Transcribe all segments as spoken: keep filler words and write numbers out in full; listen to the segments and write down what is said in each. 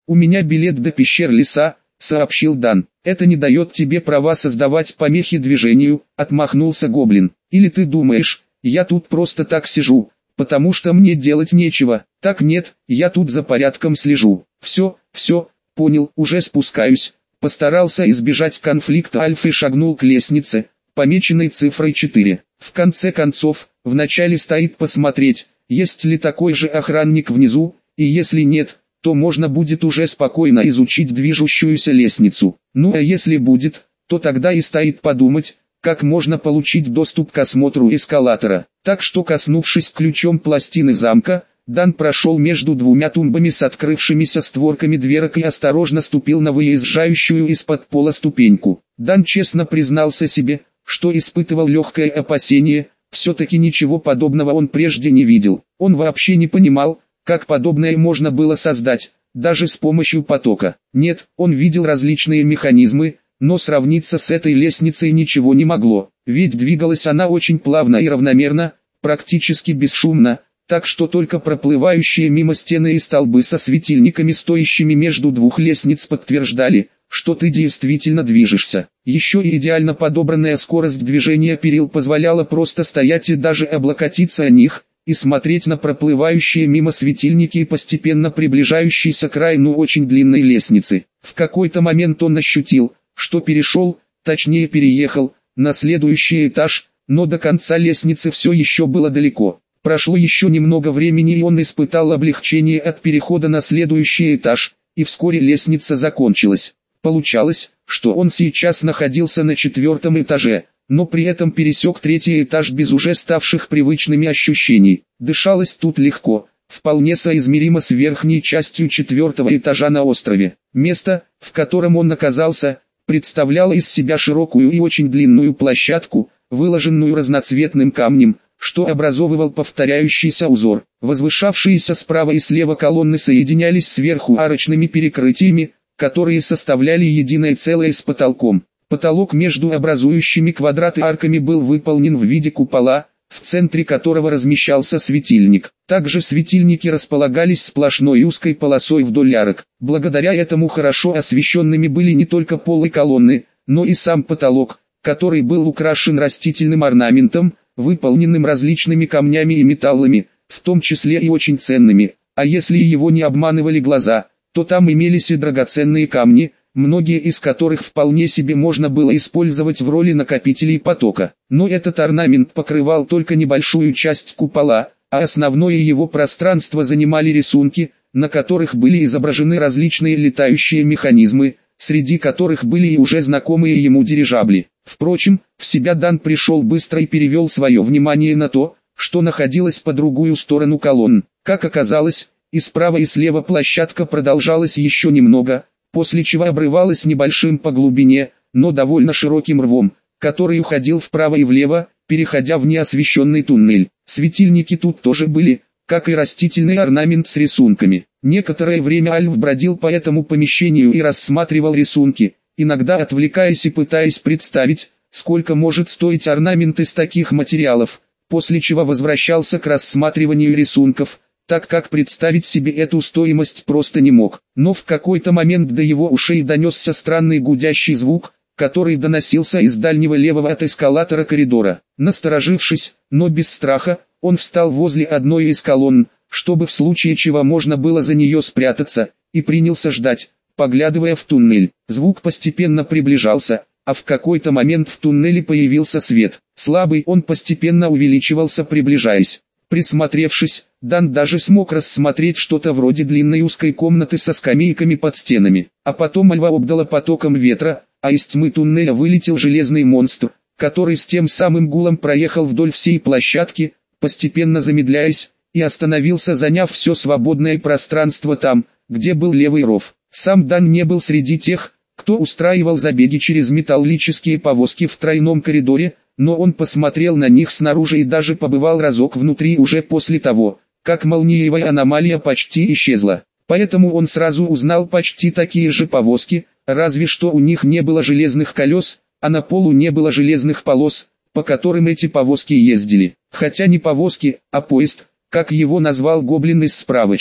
«У меня билет до пещер леса», — сообщил Дан. «Это не дает тебе права создавать помехи движению», — отмахнулся гоблин. «Или ты думаешь, я тут просто так сижу, потому что мне делать нечего?» «Так нет, я тут за порядком слежу». «Все, все, понял, уже спускаюсь». Постарался избежать конфликта Альф и шагнул к лестнице, помеченной цифрой четыре. В конце концов, вначале стоит посмотреть, есть ли такой же охранник внизу, и если нет, то можно будет уже спокойно изучить движущуюся лестницу. Ну а если будет, то тогда и стоит подумать, как можно получить доступ к осмотру эскалатора. Так что, коснувшись ключом пластины замка, Дан прошел между двумя тумбами с открывшимися створками дверок и осторожно ступил на выезжающую из-под пола ступеньку. Дан честно признался себе, что испытывал легкое опасение, все-таки ничего подобного он прежде не видел. Он вообще не понимал, как подобное можно было создать, даже с помощью потока. Нет, он видел различные механизмы, но сравниться с этой лестницей ничего не могло, ведь двигалась она очень плавно и равномерно, практически бесшумно, так что только проплывающие мимо стены и столбы со светильниками, стоящими между двух лестниц, подтверждали, что ты действительно движешься. Еще и идеально подобранная скорость движения перил позволяла просто стоять и даже облокотиться о них, и смотреть на проплывающие мимо светильники и постепенно приближающийся край ну очень длинной лестницы. В какой-то момент он ощутил, что перешел, точнее переехал, на следующий этаж, но до конца лестницы все еще было далеко. Прошло еще немного времени, и он испытал облегчение от перехода на следующий этаж, и вскоре лестница закончилась. Получалось, что он сейчас находился на четвертом этаже, но при этом пересек третий этаж без уже ставших привычными ощущений. Дышалось тут легко, вполне соизмеримо с верхней частью четвертого этажа на острове. Место, в котором он оказался, представляло из себя широкую и очень длинную площадку, выложенную разноцветным камнем, что образовывал повторяющийся узор. Возвышавшиеся справа и слева колонны соединялись сверху арочными перекрытиями, которые составляли единое целое с потолком. Потолок между образующими квадраты арками был выполнен в виде купола, в центре которого размещался светильник. Также светильники располагались сплошной узкой полосой вдоль арок. Благодаря этому хорошо освещенными были не только пол и колонны, но и сам потолок, который был украшен растительным орнаментом, выполненным различными камнями и металлами, в том числе и очень ценными. А если его не обманывали глаза, то там имелись и драгоценные камни, многие из которых вполне себе можно было использовать в роли накопителей потока. Но этот орнамент покрывал только небольшую часть купола, а основное его пространство занимали рисунки, на которых были изображены различные летающие механизмы, среди которых были и уже знакомые ему дирижабли. Впрочем, в себя Дан пришел быстро и перевел свое внимание на то, что находилось по другую сторону колонн. Как оказалось, и справа и слева площадка продолжалась еще немного, после чего обрывалась небольшим по глубине, но довольно широким рвом, который уходил вправо и влево, переходя в неосвещенный туннель. Светильники тут тоже были, как и растительный орнамент с рисунками. Некоторое время Альф бродил по этому помещению и рассматривал рисунки, иногда отвлекаясь и пытаясь представить, сколько может стоить орнамент из таких материалов, после чего возвращался к рассматриванию рисунков, так как представить себе эту стоимость просто не мог. Но в какой-то момент до его ушей донесся странный гудящий звук, который доносился из дальнего левого от эскалатора коридора. Насторожившись, но без страха, он встал возле одной из колонн, чтобы в случае чего можно было за нее спрятаться, и принялся ждать, поглядывая в туннель. Звук постепенно приближался, а в какой-то момент в туннеле появился свет. Слабый он постепенно увеличивался, приближаясь. Присмотревшись, Дан даже смог рассмотреть что-то вроде длинной узкой комнаты со скамейками под стенами. А потом льва обдало потоком ветра, а из тьмы туннеля вылетел железный монстр, который с тем самым гулом проехал вдоль всей площадки, постепенно замедляясь, и остановился, заняв все свободное пространство там, где был левый ров. Сам Дан не был среди тех, кто устраивал забеги через металлические повозки в тройном коридоре, но он посмотрел на них снаружи и даже побывал разок внутри уже после того, как молниевая аномалия почти исчезла. Поэтому он сразу узнал почти такие же повозки, разве что у них не было железных колес, а на полу не было железных полос, по которым эти повозки ездили. Хотя не повозки, а поезд, как его назвал гоблин из справочной.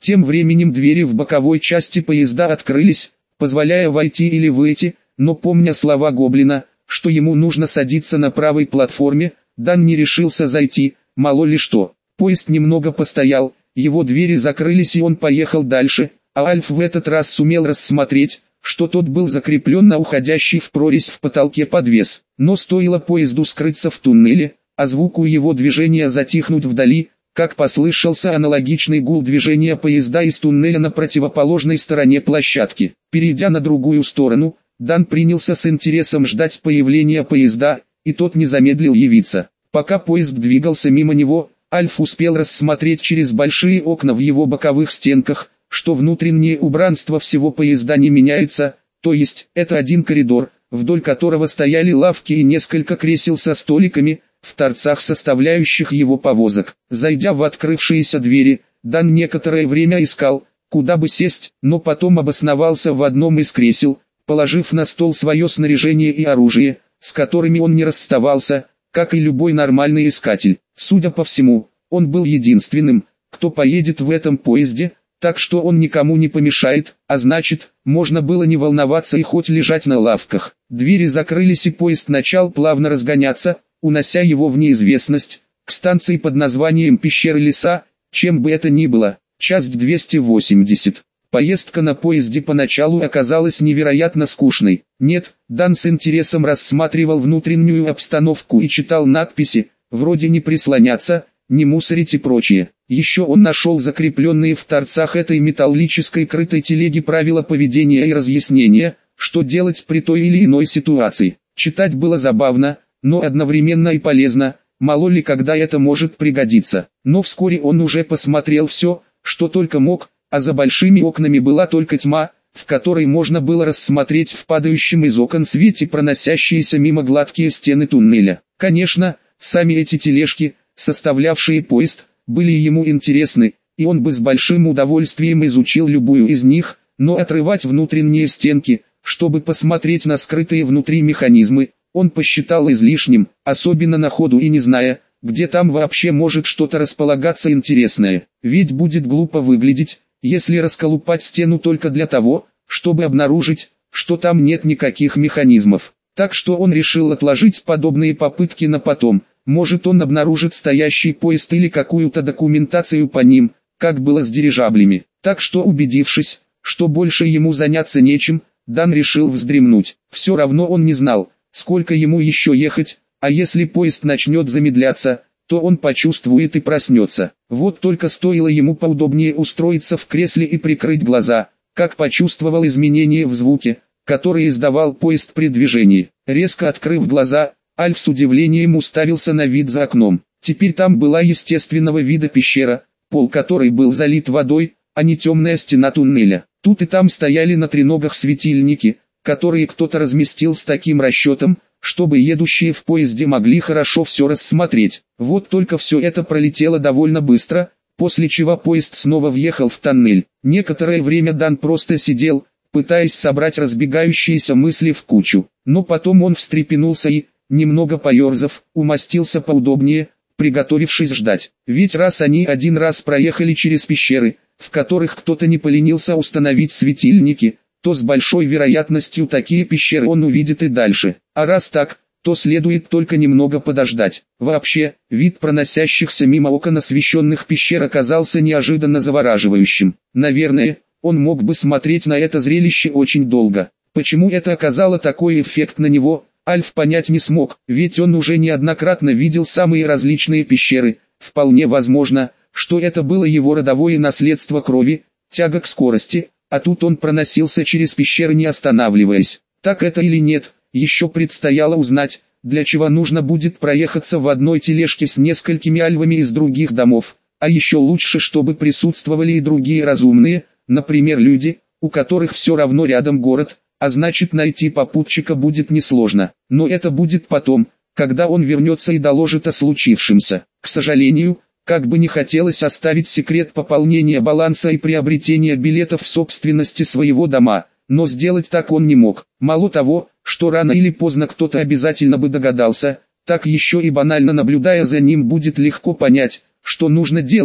Тем временем двери в боковой части поезда открылись, позволяя войти или выйти, но помня слова Гоблина, что ему нужно садиться на правой платформе, Дан не решился зайти, мало ли что. Поезд немного постоял, его двери закрылись и он поехал дальше, а Альф в этот раз сумел рассмотреть, что тот был закреплен на уходящий в прорезь в потолке подвес. Но стоило поезду скрыться в туннеле, а звуку его движения затихнуть вдали, как послышался аналогичный гул движения поезда из туннеля на противоположной стороне площадки. Перейдя на другую сторону, Дан принялся с интересом ждать появления поезда, и тот не замедлил явиться. Пока поезд двигался мимо него, Альф успел рассмотреть через большие окна в его боковых стенках, что внутреннее убранство всего поезда не меняется, то есть это один коридор, вдоль которого стояли лавки и несколько кресел со столиками, в торцах составляющих его повозок. Зайдя в открывшиеся двери, Дан некоторое время искал, куда бы сесть, но потом обосновался в одном из кресел, положив на стол свое снаряжение и оружие, с которыми он не расставался, как и любой нормальный искатель. Судя по всему, он был единственным, кто поедет в этом поезде, так что он никому не помешает, а значит, можно было не волноваться и хоть лежать на лавках. Двери закрылись и поезд начал плавно разгоняться, унося его в неизвестность, к станции под названием «Пещеры леса», чем бы это ни было. Часть двести восемьдесят. Поездка на поезде поначалу оказалась невероятно скучной. Нет, Дан с интересом рассматривал внутреннюю обстановку и читал надписи, вроде «не прислоняться», «не мусорить» и прочее. Еще он нашел закрепленные в торцах этой металлической крытой телеги правила поведения и разъяснения, что делать при той или иной ситуации. Читать было забавно, но одновременно и полезно, мало ли когда это может пригодиться. Но вскоре он уже посмотрел все, что только мог, а за большими окнами была только тьма, в которой можно было рассмотреть в падающем из окон свете проносящиеся мимо гладкие стены туннеля. Конечно, сами эти тележки, составлявшие поезд, были ему интересны, и он бы с большим удовольствием изучил любую из них, но отрывать внутренние стенки, чтобы посмотреть на скрытые внутри механизмы, он посчитал излишним, особенно на ходу и не зная, где там вообще может что-то располагаться интересное. Ведь будет глупо выглядеть, если расколупать стену только для того, чтобы обнаружить, что там нет никаких механизмов. Так что он решил отложить подобные попытки на потом. Может, он обнаружит стоящий поезд или какую-то документацию по ним, как было с дирижаблями. Так что, убедившись, что больше ему заняться нечем, Дан решил вздремнуть. Все равно он не знал, сколько ему еще ехать, а если поезд начнет замедляться, то он почувствует и проснется. Вот только стоило ему поудобнее устроиться в кресле и прикрыть глаза, как почувствовал изменения в звуке, который издавал поезд при движении. Резко открыв глаза, Альф с удивлением уставился на вид за окном. Теперь там была естественного вида пещера, пол которой был залит водой, а не темная стена туннеля. Тут и там стояли на треногах светильники, которые кто-то разместил с таким расчетом, чтобы едущие в поезде могли хорошо все рассмотреть. Вот только все это пролетело довольно быстро, после чего поезд снова въехал в тоннель. Некоторое время Дан просто сидел, пытаясь собрать разбегающиеся мысли в кучу. Но потом он встрепенулся и, немного поерзав, умостился поудобнее, приготовившись ждать. Ведь раз они один раз проехали через пещеры, в которых кто-то не поленился установить светильники, то с большой вероятностью такие пещеры он увидит и дальше. А раз так, то следует только немного подождать. Вообще, вид проносящихся мимо окон освещенных пещер оказался неожиданно завораживающим. Наверное, он мог бы смотреть на это зрелище очень долго. Почему это оказало такой эффект на него, Альф понять не смог, ведь он уже неоднократно видел самые различные пещеры. Вполне возможно, что это было его родовое наследство крови, тяга к скорости, а тут он проносился через пещеры не останавливаясь. Так это или нет, еще предстояло узнать, для чего нужно будет проехаться в одной тележке с несколькими альвами из других домов, а еще лучше, чтобы присутствовали и другие разумные, например люди, у которых все равно рядом город, а значит найти попутчика будет несложно. Но это будет потом, когда он вернется и доложит о случившемся. К сожалению, как бы не хотелось оставить секрет пополнения баланса и приобретения билетов в собственности своего дома, но сделать так он не мог. Мало того, что рано или поздно кто-то обязательно бы догадался, так еще и банально наблюдая за ним будет легко понять, что нужно делать,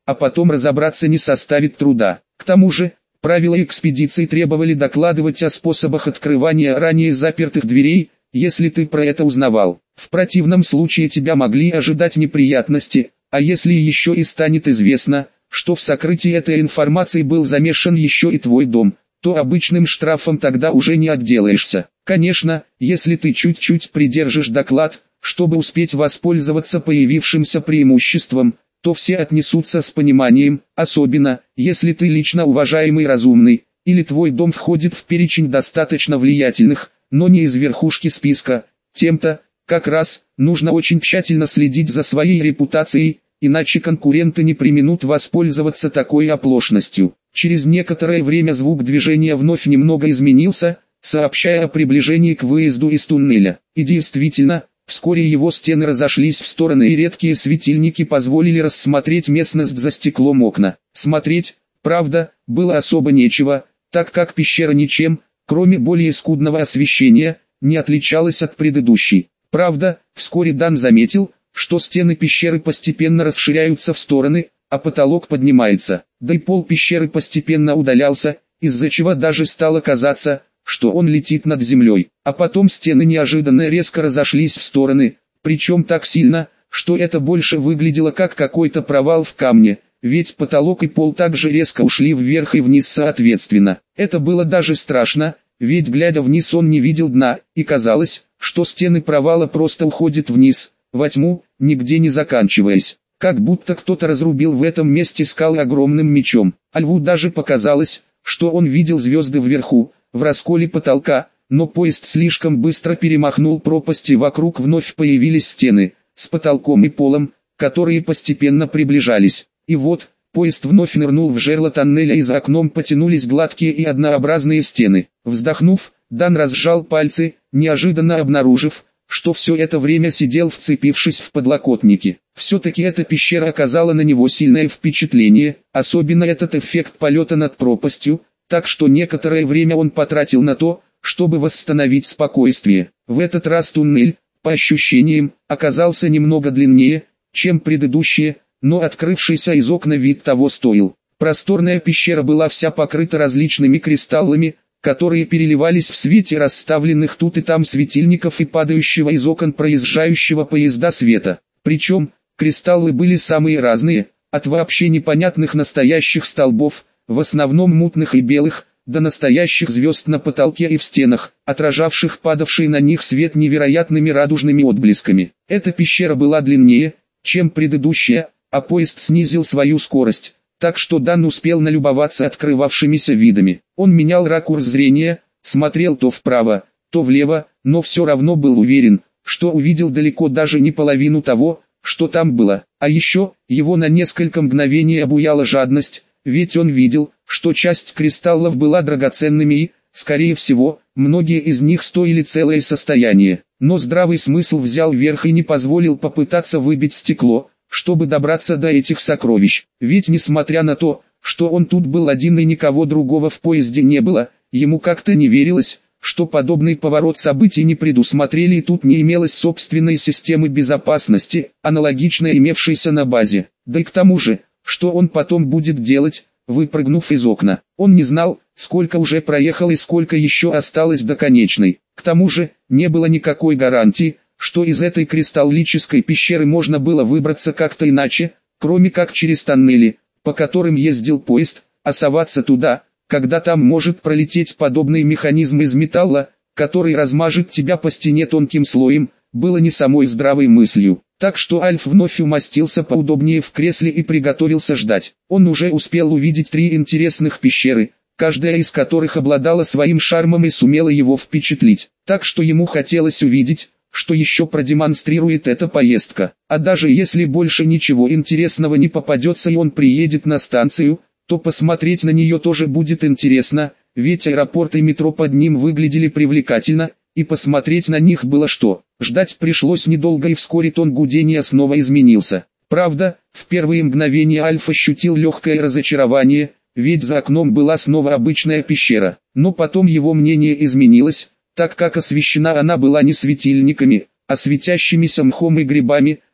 а потом разобраться не составит труда. К тому же, правила экспедиции требовали докладывать о способах открывания ранее запертых дверей, если ты про это узнавал. В противном случае тебя могли ожидать неприятности, а если еще и станет известно, что в сокрытии этой информации был замешан еще и твой дом, то обычным штрафом тогда уже не отделаешься. Конечно, если ты чуть-чуть придержишь доклад, чтобы успеть воспользоваться появившимся преимуществом, то все отнесутся с пониманием, особенно, если ты лично уважаемый разумный, или твой дом входит в перечень достаточно влиятельных, но не из верхушки списка. Тем-то, как раз, нужно очень тщательно следить за своей репутацией, иначе конкуренты не преминут воспользоваться такой оплошностью. Через некоторое время звук движения вновь немного изменился, сообщая о приближении к выезду из туннеля. И действительно, вскоре его стены разошлись в стороны и редкие светильники позволили рассмотреть местность за стеклом окна. Смотреть, правда, было особо нечего, так как пещера ничем, кроме более скудного освещения, не отличалась от предыдущей. Правда, вскоре Дан заметил, что стены пещеры постепенно расширяются в стороны, а потолок поднимается, да и пол пещеры постепенно удалялся, из-за чего даже стало казаться, что он летит над землей. А потом стены неожиданно резко разошлись в стороны, причем так сильно, что это больше выглядело как какой-то провал в камне, ведь потолок и пол также резко ушли вверх и вниз соответственно. Это было даже страшно, ведь глядя вниз он не видел дна, и казалось, что стены провала просто уходят вниз, во тьму, нигде не заканчиваясь. Как будто кто-то разрубил в этом месте скалы огромным мечом. А Льву даже показалось, что он видел звезды вверху, в расколе потолка, но поезд слишком быстро перемахнул пропасть и вокруг вновь появились стены, с потолком и полом, которые постепенно приближались. И вот, поезд вновь нырнул в жерло тоннеля и за окном потянулись гладкие и однообразные стены. Вздохнув, Дан разжал пальцы, неожиданно обнаружив, что все это время сидел вцепившись в подлокотники. Все-таки эта пещера оказала на него сильное впечатление, особенно этот эффект полета над пропастью, так что некоторое время он потратил на то, чтобы восстановить спокойствие. В этот раз туннель, по ощущениям, оказался немного длиннее, чем предыдущие, но открывшийся из окна вид того стоил. Просторная пещера была вся покрыта различными кристаллами, которые переливались в свете расставленных тут и там светильников и падающего из окон проезжающего поезда света. Причем, кристаллы были самые разные, от вообще непонятных настоящих столбов, в основном мутных и белых, до настоящих звезд на потолке и в стенах, отражавших падавший на них свет невероятными радужными отблесками. Эта пещера была длиннее, чем предыдущая, а поезд снизил свою скорость, так что Дан успел налюбоваться открывавшимися видами. Он менял ракурс зрения, смотрел то вправо, то влево, но все равно был уверен, что увидел далеко даже не половину того, что там было. А еще, его на несколько мгновений обуяла жадность, ведь он видел, что часть кристаллов была драгоценными и, скорее всего, многие из них стоили целое состояние. Но здравый смысл взял верх и не позволил попытаться выбить стекло, чтобы добраться до этих сокровищ. Ведь несмотря на то, что он тут был один и никого другого в поезде не было, ему как-то не верилось, что подобный поворот событий не предусмотрели и тут не имелось собственной системы безопасности, аналогичной имевшейся на базе. Да и к тому же, что он потом будет делать, выпрыгнув из окна. Он не знал, сколько уже проехал и сколько еще осталось до конечной. К тому же, не было никакой гарантии, что из этой кристаллической пещеры можно было выбраться как-то иначе, кроме как через тоннели, по которым ездил поезд, а соваться туда, когда там может пролететь подобный механизм из металла, который размажет тебя по стене тонким слоем, было не самой здравой мыслью. Так что Альф вновь умостился поудобнее в кресле и приготовился ждать. Он уже успел увидеть три интересных пещеры, каждая из которых обладала своим шармом и сумела его впечатлить. Так что ему хотелось увидеть, что еще продемонстрирует эта поездка. А даже если больше ничего интересного не попадется и он приедет на станцию, то посмотреть на нее тоже будет интересно, ведь аэропорт и метро под ним выглядели привлекательно, и посмотреть на них было что. Ждать пришлось недолго и вскоре тон гудения снова изменился. Правда, в первые мгновения Альф ощутил легкое разочарование, ведь за окном была снова обычная пещера. Но потом его мнение изменилось, так как освещена она была не светильниками, а светящимися мхом и грибами,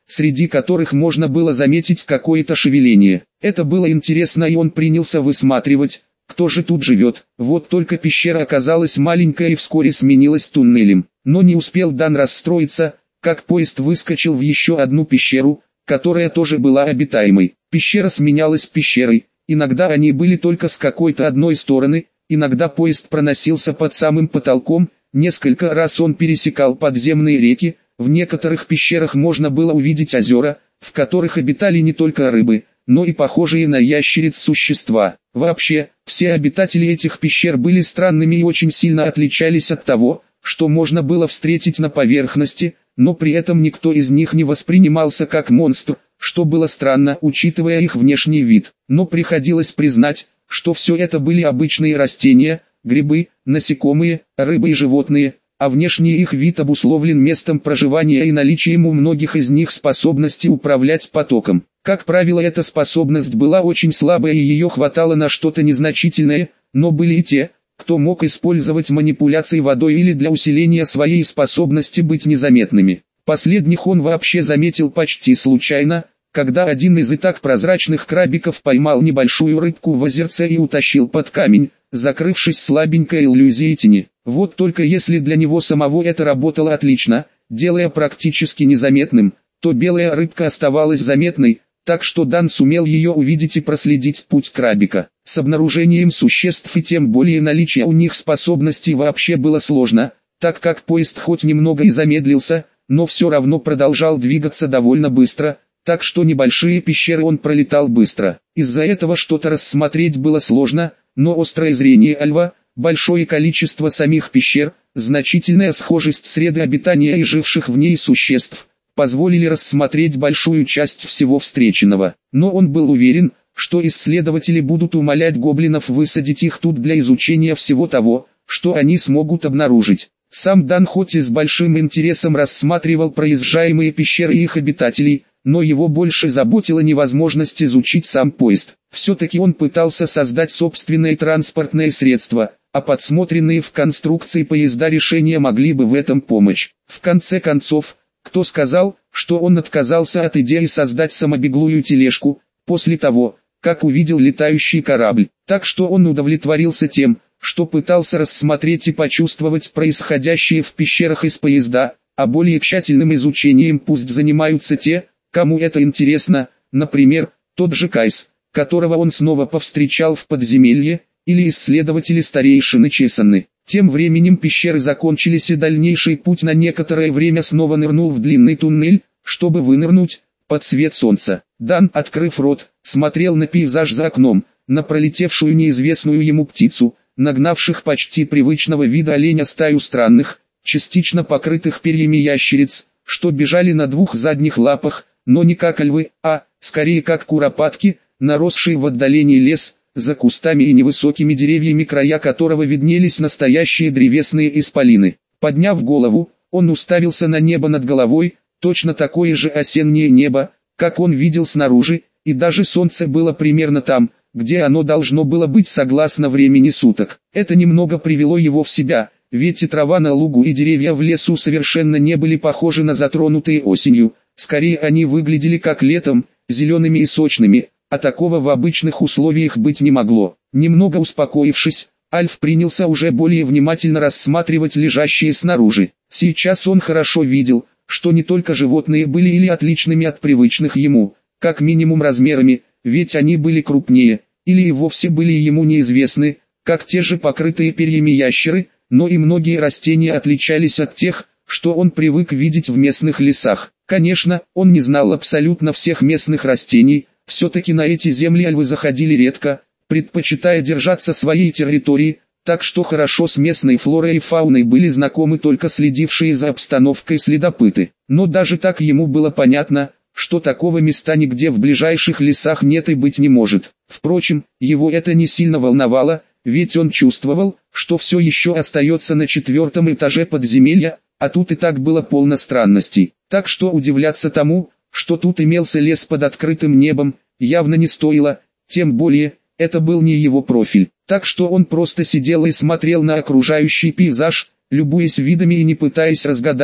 среди которых можно было заметить какое-то шевеление. Это было интересно, и он принялся высматривать, кто же тут живет. Вот только пещера оказалась маленькая и вскоре сменилась туннелем. Но не успел Дан расстроиться, как поезд выскочил в еще одну пещеру, которая тоже была обитаемой. Пещера сменялась пещерой, иногда они были только с какой-то одной стороны, иногда поезд проносился под самым потолком, несколько раз он пересекал подземные реки, в некоторых пещерах можно было увидеть озера, в которых обитали не только рыбы, но и похожие на ящериц существа. Вообще, все обитатели этих пещер были странными и очень сильно отличались от того, что можно было встретить на поверхности, но при этом никто из них не воспринимался как монстр, что было странно, учитывая их внешний вид. Но приходилось признать, что все это были обычные растения, грибы, насекомые, рыбы и животные, а внешний их вид обусловлен местом проживания и наличием у многих из них способности управлять потоком. Как правило, эта способность была очень слабая и ее хватало на что-то незначительное, но были и те, кто мог использовать манипуляции водой или для усиления своей способности быть незаметными. Последних он вообще заметил почти случайно, когда один из и так прозрачных крабиков поймал небольшую рыбку в озерце и утащил под камень, закрывшись слабенькой иллюзией тени. Вот только если для него самого это работало отлично, делая практически незаметным, то белая рыбка оставалась заметной, так что Дан сумел ее увидеть и проследить путь крабика. С обнаружением существ и тем более наличия у них способностей вообще было сложно, так как поезд хоть немного и замедлился, но все равно продолжал двигаться довольно быстро, так что небольшие пещеры он пролетал быстро. Из-за этого что-то рассмотреть было сложно, но острое зрение Альва, большое количество самих пещер, значительная схожесть среды обитания и живших в ней существ, позволили рассмотреть большую часть всего встреченного. Но он был уверен, что исследователи будут умолять гоблинов высадить их тут для изучения всего того, что они смогут обнаружить. Сам Дан хоть и с большим интересом рассматривал проезжаемые пещеры и их обитателей, но его больше заботила невозможность изучить сам поезд. Все-таки он пытался создать собственное транспортное средство, а подсмотренные в конструкции поезда решения могли бы в этом помочь. В конце концов, кто сказал, что он отказался от идеи создать самобеглую тележку, после того, как увидел летающий корабль, так что он удовлетворился тем, что пытался рассмотреть и почувствовать происходящее в пещерах из поезда, а более тщательным изучением пусть занимаются те, кому это интересно, например, тот же Кайс, которого он снова повстречал в подземелье, или исследователи старейшины Чесаны. Тем временем пещеры закончились и дальнейший путь на некоторое время снова нырнул в длинный туннель, чтобы вынырнуть под свет солнца. Дан, открыв рот, смотрел на пейзаж за окном, на пролетевшую неизвестную ему птицу, нагнавших почти привычного вида оленя стаю странных, частично покрытых перьями ящериц, что бежали на двух задних лапах, но не как львы, а, скорее как куропатки, наросшие в отдалении лес, за кустами и невысокими деревьями, края которого виднелись настоящие древесные исполины. Подняв голову, он уставился на небо над головой, точно такое же осеннее небо, как он видел снаружи, и даже солнце было примерно там, где оно должно было быть согласно времени суток. Это немного привело его в себя, ведь и трава на лугу и деревья в лесу совершенно не были похожи на затронутые осенью, скорее они выглядели как летом, зелеными и сочными, а такого в обычных условиях быть не могло. Немного успокоившись, Альф принялся уже более внимательно рассматривать лежащие снаружи. Сейчас он хорошо видел, что не только животные были или отличными от привычных ему, как минимум размерами, ведь они были крупнее, или и вовсе были ему неизвестны, как те же покрытые перьями ящеры, но и многие растения отличались от тех, что он привык видеть в местных лесах. Конечно, он не знал абсолютно всех местных растений, все-таки на эти земли альвы заходили редко, предпочитая держаться своей территории, так что хорошо с местной флорой и фауной были знакомы только следившие за обстановкой следопыты. Но даже так ему было понятно, что такого места нигде в ближайших лесах нет и быть не может. Впрочем, его это не сильно волновало, ведь он чувствовал, что все еще остается на четвертом этаже подземелья, а тут и так было полно странностей. Так что удивляться тому, что тут имелся лес под открытым небом, явно не стоило, тем более, это был не его профиль. Так что он просто сидел и смотрел на окружающий пейзаж, любуясь видами и не пытаясь разгадать,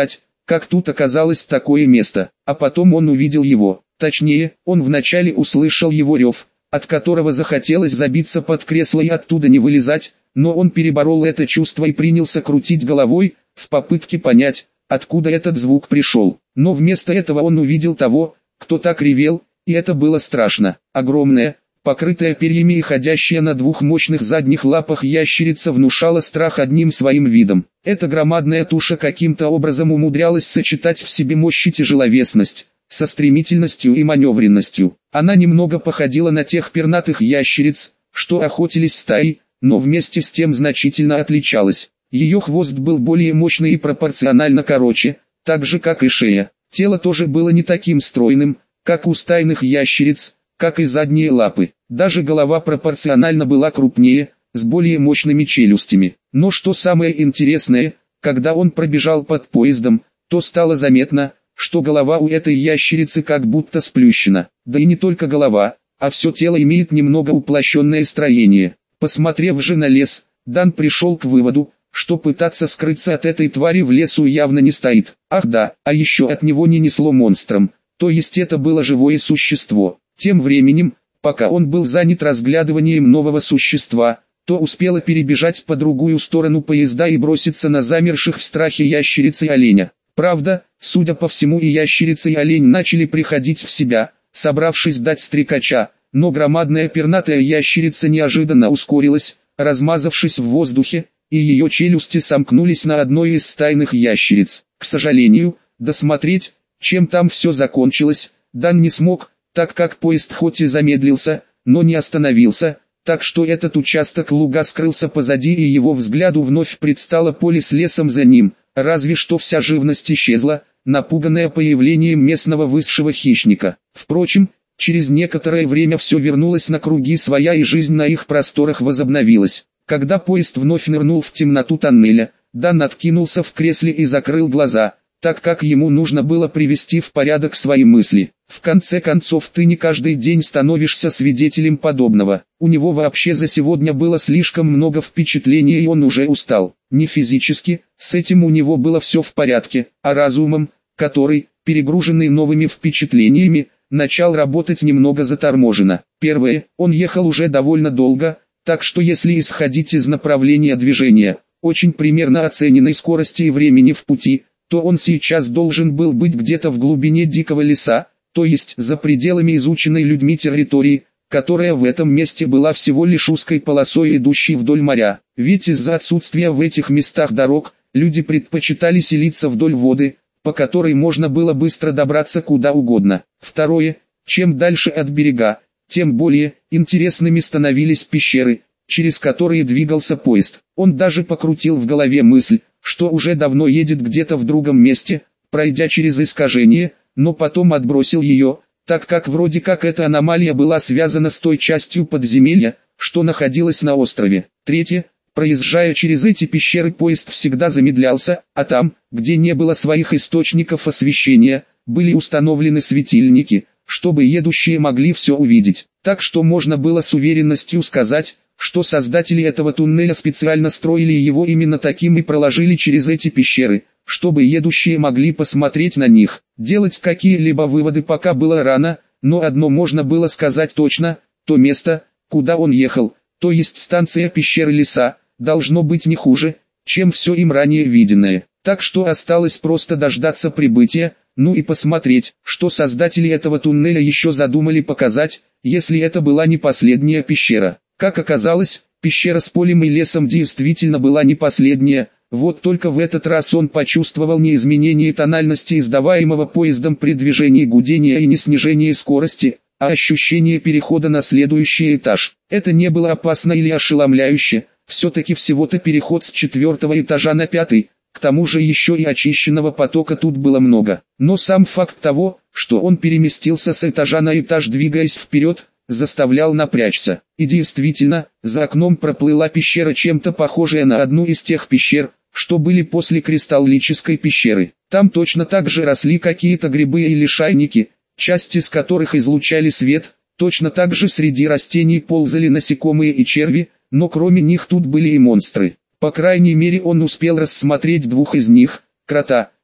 как тут оказалось такое место, а потом он увидел его, точнее, он вначале услышал его рев, от которого захотелось забиться под кресло и оттуда не вылезать, но он переборол это чувство и принялся крутить головой, в попытке понять, откуда этот звук пришел. Но вместо этого он увидел того, кто так ревел, и это было страшно. Огромная, покрытая перьями и ходящая на двух мощных задних лапах ящерица внушала страх одним своим видом. Эта громадная туша каким-то образом умудрялась сочетать в себе мощь и тяжеловесность, со стремительностью и маневренностью. Она немного походила на тех пернатых ящериц, что охотились стаей, но вместе с тем значительно отличалась. Ее хвост был более мощный и пропорционально короче, так же как и шея. Тело тоже было не таким стройным, как у стайных ящериц, как и задние лапы. Даже голова пропорционально была крупнее, с более мощными челюстями. Но что самое интересное, когда он пробежал под поездом, то стало заметно, что голова у этой ящерицы как будто сплющена. Да и не только голова, а все тело имеет немного уплощенное строение. Посмотрев же на лес, Дан пришел к выводу, что пытаться скрыться от этой твари в лесу явно не стоит. Ах да, а еще от него не несло монстром, то есть это было живое существо. Тем временем, пока он был занят разглядыванием нового существа, то успела перебежать по другую сторону поезда и броситься на замерших в страхе ящерицы и оленя. Правда, судя по всему, и ящерица и олень начали приходить в себя, собравшись дать стрекача, но громадная пернатая ящерица неожиданно ускорилась, размазавшись в воздухе, и ее челюсти сомкнулись на одной из стайных ящериц. К сожалению, досмотреть, чем там все закончилось, Дан не смог, так как поезд хоть и замедлился, но не остановился, так что этот участок луга скрылся позади и его взгляду вновь предстало поле с лесом за ним, разве что вся живность исчезла, напуганная появлением местного высшего хищника. Впрочем, через некоторое время все вернулось на круги своя и жизнь на их просторах возобновилась. Когда поезд вновь нырнул в темноту тоннеля, Дан откинулся в кресле и закрыл глаза, так как ему нужно было привести в порядок свои мысли. В конце концов, ты не каждый день становишься свидетелем подобного. У него вообще за сегодня было слишком много впечатлений и он уже устал. Не физически, с этим у него было все в порядке, а разумом, который, перегруженный новыми впечатлениями, начал работать немного заторможенно. Первое, он ехал уже довольно долго, так что если исходить из направления движения, очень примерно оцененной скорости и времени в пути, то он сейчас должен был быть где-то в глубине дикого леса, то есть за пределами изученной людьми территории, которая в этом месте была всего лишь узкой полосой, идущей вдоль моря. Ведь из-за отсутствия в этих местах дорог, люди предпочитали селиться вдоль воды, по которой можно было быстро добраться куда угодно. Второе, чем дальше от берега, тем более интересными становились пещеры, через которые двигался поезд. Он даже покрутил в голове мысль, что уже давно едет где-то в другом месте, пройдя через искажение, но потом отбросил ее, так как вроде как эта аномалия была связана с той частью подземелья, что находилась на острове. Третье, проезжая через эти пещеры, поезд всегда замедлялся, а там, где не было своих источников освещения, были установлены светильники, чтобы едущие могли все увидеть. Так что можно было с уверенностью сказать, что создатели этого туннеля специально строили его именно таким и проложили через эти пещеры, чтобы едущие могли посмотреть на них. Делать какие-либо выводы пока было рано, но одно можно было сказать точно: то место, куда он ехал, то есть станция пещеры леса, должно быть не хуже, чем все им ранее виденное. Так что осталось просто дождаться прибытия, ну и посмотреть, что создатели этого туннеля еще задумали показать, если это была не последняя пещера. Как оказалось, пещера с полем и лесом действительно была не последняя, вот только в этот раз он почувствовал не изменение тональности издаваемого поездом при движении гудения и не снижение скорости, а ощущение перехода на следующий этаж. Это не было опасно или ошеломляюще, все-таки всего-то переход с четвертого этажа на пятый, к тому же еще и очищенного потока тут было много. Но сам факт того, что он переместился с этажа на этаж, двигаясь вперед, заставлял напрячься. И действительно, за окном проплыла пещера, чем-то похожая на одну из тех пещер, что были после кристаллической пещеры. Там точно так же росли какие-то грибы или лишайники, части из которых излучали свет, точно так же среди растений ползали насекомые и черви, но кроме них тут были и монстры. По крайней мере, он успел рассмотреть двух из них, крота,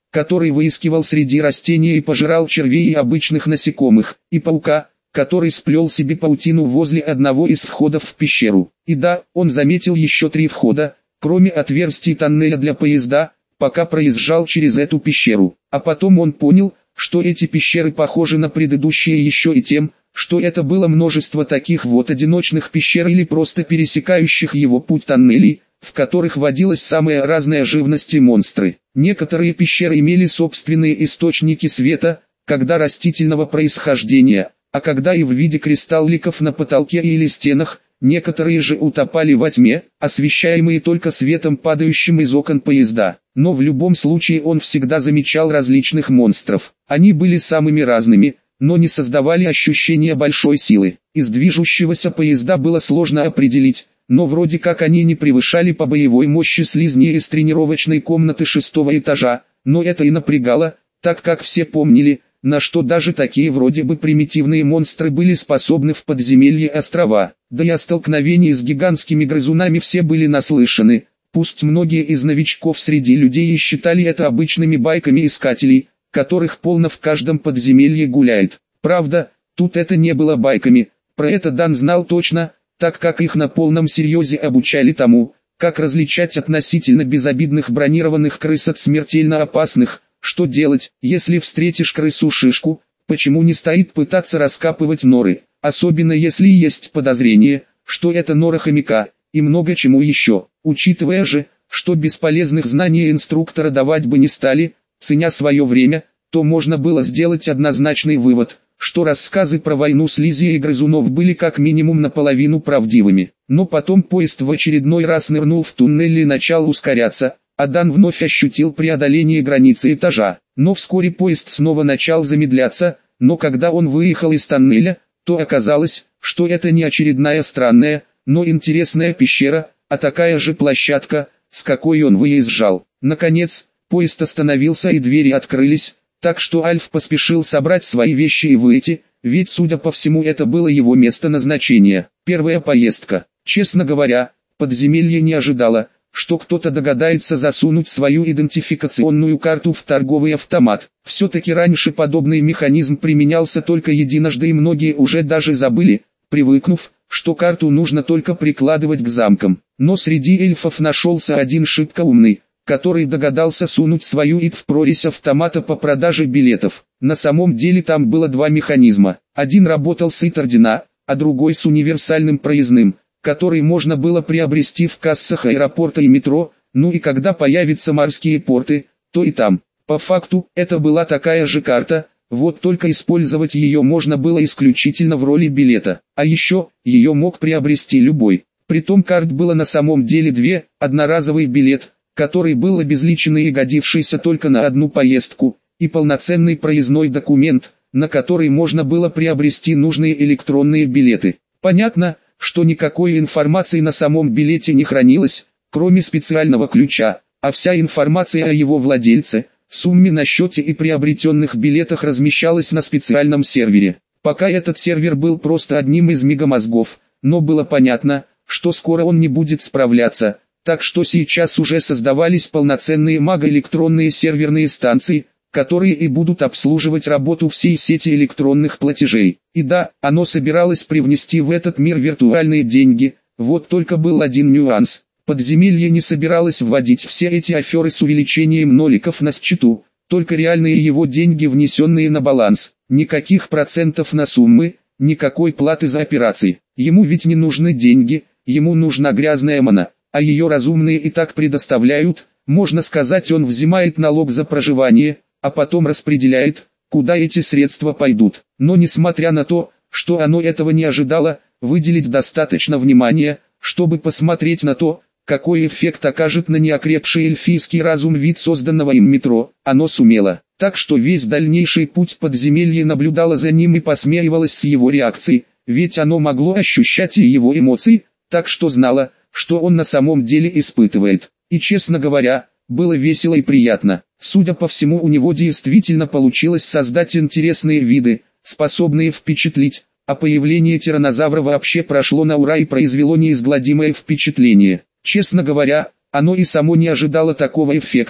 который выискивал среди растений и пожирал червей и обычных насекомых, и паука, который сплел себе паутину возле одного из входов в пещеру. И да, он заметил еще три входа, кроме отверстий тоннеля для поезда, пока проезжал через эту пещеру. А потом он понял, что эти пещеры похожи на предыдущие еще и тем, что это было множество таких вот одиночных пещер или просто пересекающих его путь тоннелей, в которых водилась самая разная живность и монстры. Некоторые пещеры имели собственные источники света, когда растительного происхождения, а когда и в виде кристалликов на потолке или стенах, некоторые же утопали во тьме, освещаемые только светом, падающим из окон поезда. Но в любом случае он всегда замечал различных монстров. Они были самыми разными, но не создавали ощущения большой силы. Из движущегося поезда было сложно определить, но вроде как они не превышали по боевой мощи слизни из тренировочной комнаты шестого этажа, но это и напрягало, так как все помнили, на что даже такие вроде бы примитивные монстры были способны в подземелье острова. Да и о столкновении с гигантскими грызунами все были наслышаны, пусть многие из новичков среди людей и считали это обычными байками искателей, которых полно в каждом подземелье гуляет. Правда, тут это не было байками, про это Дан знал точно, так как их на полном серьезе обучали тому, как различать относительно безобидных бронированных крыс от смертельно опасных. Что делать, если встретишь крысу-шишку, почему не стоит пытаться раскапывать норы, особенно если есть подозрение, что это нора хомяка, и много чему еще. Учитывая же, что бесполезных знаний инструктора давать бы не стали, ценя свое время, то можно было сделать однозначный вывод, что рассказы про войну слизи и грызунов были как минимум наполовину правдивыми. Но потом поезд в очередной раз нырнул в туннель и начал ускоряться, а Дан вновь ощутил преодоление границы этажа. Но вскоре поезд снова начал замедляться, но когда он выехал из тоннеля, то оказалось, что это не очередная странная, но интересная пещера, а такая же площадка, с какой он выезжал. Наконец, поезд остановился и двери открылись, так что Альф поспешил собрать свои вещи и выйти, ведь, судя по всему, это было его место назначения. Первая поездка. Честно говоря, подземелье не ожидало, что кто-то догадается засунуть свою идентификационную карту в торговый автомат. Все-таки раньше подобный механизм применялся только единожды и многие уже даже забыли, привыкнув, что карту нужно только прикладывать к замкам. Но среди эльфов нашелся один шибко умный, который догадался сунуть свою ид в прорезь автомата по продаже билетов. На самом деле там было два механизма. Один работал с ит-ордена, а другой с универсальным проездным, который можно было приобрести в кассах аэропорта и метро, ну и когда появятся морские порты, то и там. По факту, это была такая же карта, вот только использовать ее можно было исключительно в роли билета. А еще, ее мог приобрести любой. Притом карт было на самом деле две: одноразовый билет, который был обезличенный и годившийся только на одну поездку, и полноценный проездной документ, на который можно было приобрести нужные электронные билеты. Понятно, что никакой информации на самом билете не хранилось, кроме специального ключа, а вся информация о его владельце, сумме на счете и приобретенных билетах размещалась на специальном сервере. Пока этот сервер был просто одним из мегамозгов, но было понятно, что скоро он не будет справляться, так что сейчас уже создавались полноценные магоэлектронные серверные станции, которые и будут обслуживать работу всей сети электронных платежей. И да, оно собиралось привнести в этот мир виртуальные деньги, вот только был один нюанс. Подземелье не собиралось вводить все эти аферы с увеличением ноликов на счету, только реальные его деньги, внесенные на баланс. Никаких процентов на суммы, никакой платы за операции. Ему ведь не нужны деньги, ему нужна грязная мана, а ее разумные и так предоставляют. Можно сказать, он взимает налог за проживание, а потом распределяет, куда эти средства пойдут. Но несмотря на то, что оно этого не ожидало, выделить достаточно внимания, чтобы посмотреть на то, какой эффект окажет на неокрепший эльфийский разум вид созданного им метро, оно сумело. Так что весь дальнейший путь в подземелье наблюдало за ним и посмеивалось с его реакцией, ведь оно могло ощущать и его эмоции, так что знало, что он на самом деле испытывает. И, честно говоря, было весело и приятно. Судя по всему, у него действительно получилось создать интересные виды, способные впечатлить, а появление тираннозавра вообще прошло на ура и произвело неизгладимое впечатление. Честно говоря, оно и само не ожидало такого эффекта,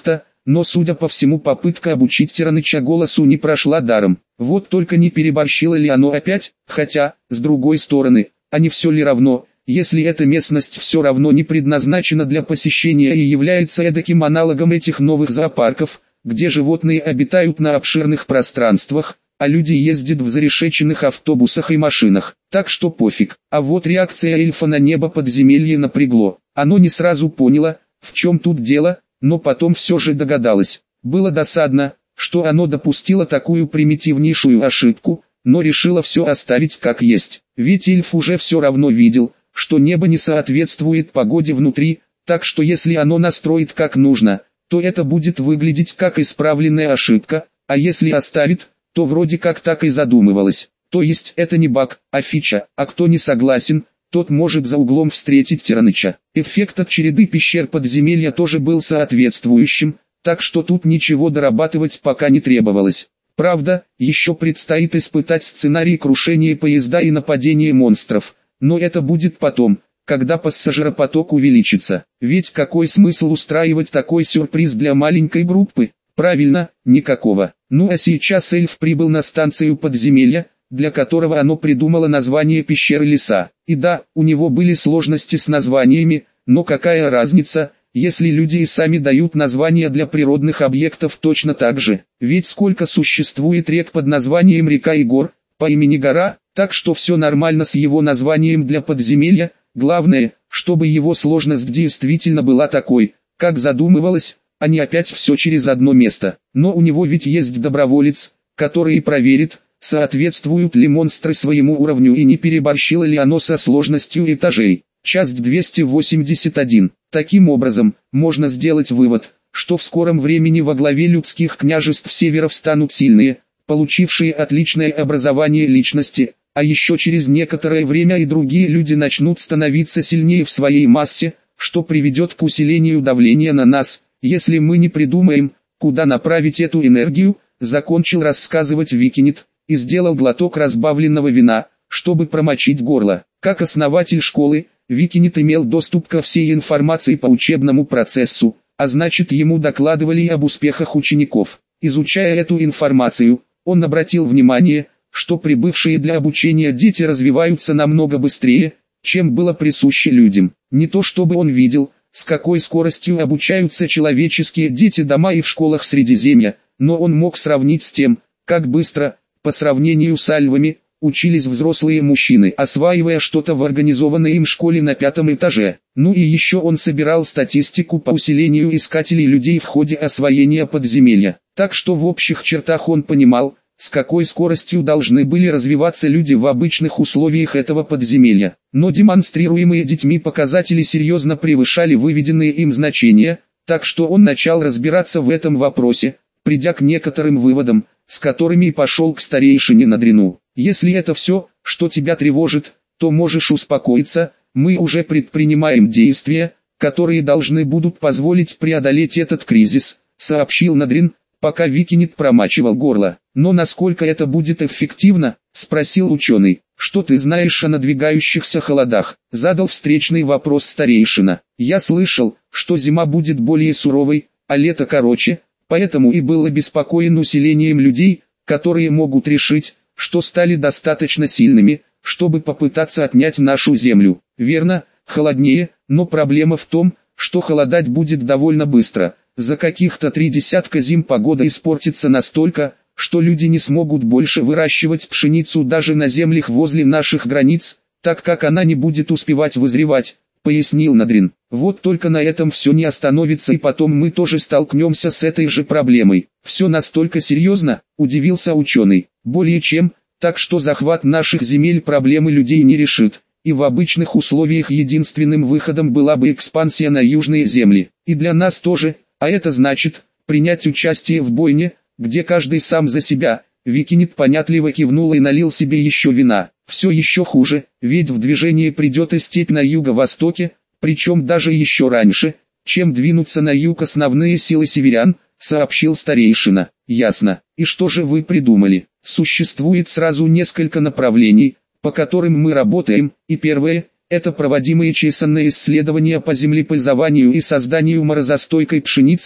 но судя по всему попытка обучить Тираныча голосу не прошла даром. Вот только не переборщило ли оно опять, хотя, с другой стороны, а не все ли равно, если эта местность все равно не предназначена для посещения и является эдаким аналогом этих новых зоопарков, где животные обитают на обширных пространствах, а люди ездят в зарешеченных автобусах и машинах. Так что пофиг. А вот реакция эльфа на небо подземелья напрягло. Оно не сразу поняло, в чем тут дело, но потом все же догадалось. Было досадно, что оно допустило такую примитивнейшую ошибку, но решило все оставить как есть. Ведь эльф уже все равно видел, что небо не соответствует погоде внутри, так что если оно настроит как нужно, то это будет выглядеть как исправленная ошибка, а если оставит, то вроде как так и задумывалось. То есть это не баг, а фича, а кто не согласен, тот может за углом встретить Тираныча. Эффект от череды пещер подземелья тоже был соответствующим, так что тут ничего дорабатывать пока не требовалось. Правда, еще предстоит испытать сценарий крушения поезда и нападения монстров, но это будет потом, когда пассажиропоток увеличится. Ведь какой смысл устраивать такой сюрприз для маленькой группы? Правильно, никакого. Ну а сейчас эльф прибыл на станцию подземелья, для которого оно придумало название пещеры леса. И да, у него были сложности с названиями, но какая разница, если люди и сами дают названия для природных объектов точно так же. Ведь сколько существует рек под названием река и гор, по имени гора, так что все нормально с его названием для подземелья. Главное, чтобы его сложность действительно была такой, как задумывалось, а не опять все через одно место. Но у него ведь есть доброволец, который и проверит, соответствуют ли монстры своему уровню и не переборщило ли оно со сложностью этажей. Часть двести восемьдесят один. Таким образом, можно сделать вывод, что в скором времени во главе людских княжеств севера встанут сильные, получившие отличное образование личности, а еще через некоторое время и другие люди начнут становиться сильнее в своей массе, что приведет к усилению давления на нас, если мы не придумаем, куда направить эту энергию. Закончил рассказывать Викинит и сделал глоток разбавленного вина, чтобы промочить горло. Как основатель школы, Викинит имел доступ ко всей информации по учебному процессу, а значит ему докладывали и об успехах учеников. Изучая эту информацию, он обратил внимание, что прибывшие для обучения дети развиваются намного быстрее, чем было присуще людям. Не то чтобы он видел, с какой скоростью обучаются человеческие дети дома и в школах Средиземья, но он мог сравнить с тем, как быстро, по сравнению с альвами, учились взрослые мужчины, осваивая что-то в организованной им школе на пятом этаже. Ну и еще он собирал статистику по усилению искателей людей в ходе освоения подземелья. Так что в общих чертах он понимал, с какой скоростью должны были развиваться люди в обычных условиях этого подземелья. Но демонстрируемые детьми показатели серьезно превышали выведенные им значения, так что он начал разбираться в этом вопросе, придя к некоторым выводам, с которыми и пошел к старейшине Надрину. Если это все, что тебя тревожит, то можешь успокоиться, мы уже предпринимаем действия, которые должны будут позволить преодолеть этот кризис, сообщил Надрин, пока Викинит промачивал горло. Но насколько это будет эффективно, спросил ученый. Что ты знаешь о надвигающихся холодах? Задал встречный вопрос старейшина. Я слышал, что зима будет более суровой, а лето короче, поэтому и был обеспокоен усилением людей, которые могут решить, что стали достаточно сильными, чтобы попытаться отнять нашу землю. Верно, холоднее, но проблема в том, что холодать будет довольно быстро. За каких-то три десятка зим погода испортится настолько, что люди не смогут больше выращивать пшеницу даже на землях возле наших границ, так как она не будет успевать вызревать, пояснил Надрин. Вот только на этом все не остановится, и потом мы тоже столкнемся с этой же проблемой. Все настолько серьезно, удивился ученый. Более чем, так что захват наших земель проблемы людей не решит, и в обычных условиях единственным выходом была бы экспансия на южные земли. И для нас тоже, а это значит, принять участие в бойне, где каждый сам за себя. Викинит понятливо кивнул и налил себе еще вина. Все еще хуже, ведь в движение придет и степь на юго-востоке, причем даже еще раньше, чем двинутся на юг основные силы северян, сообщил старейшина. Ясно. И что же вы придумали? Существует сразу несколько направлений, по которым мы работаем, и первое – это проводимые чесанные исследования по землепользованию и созданию морозостойкой пшеницы,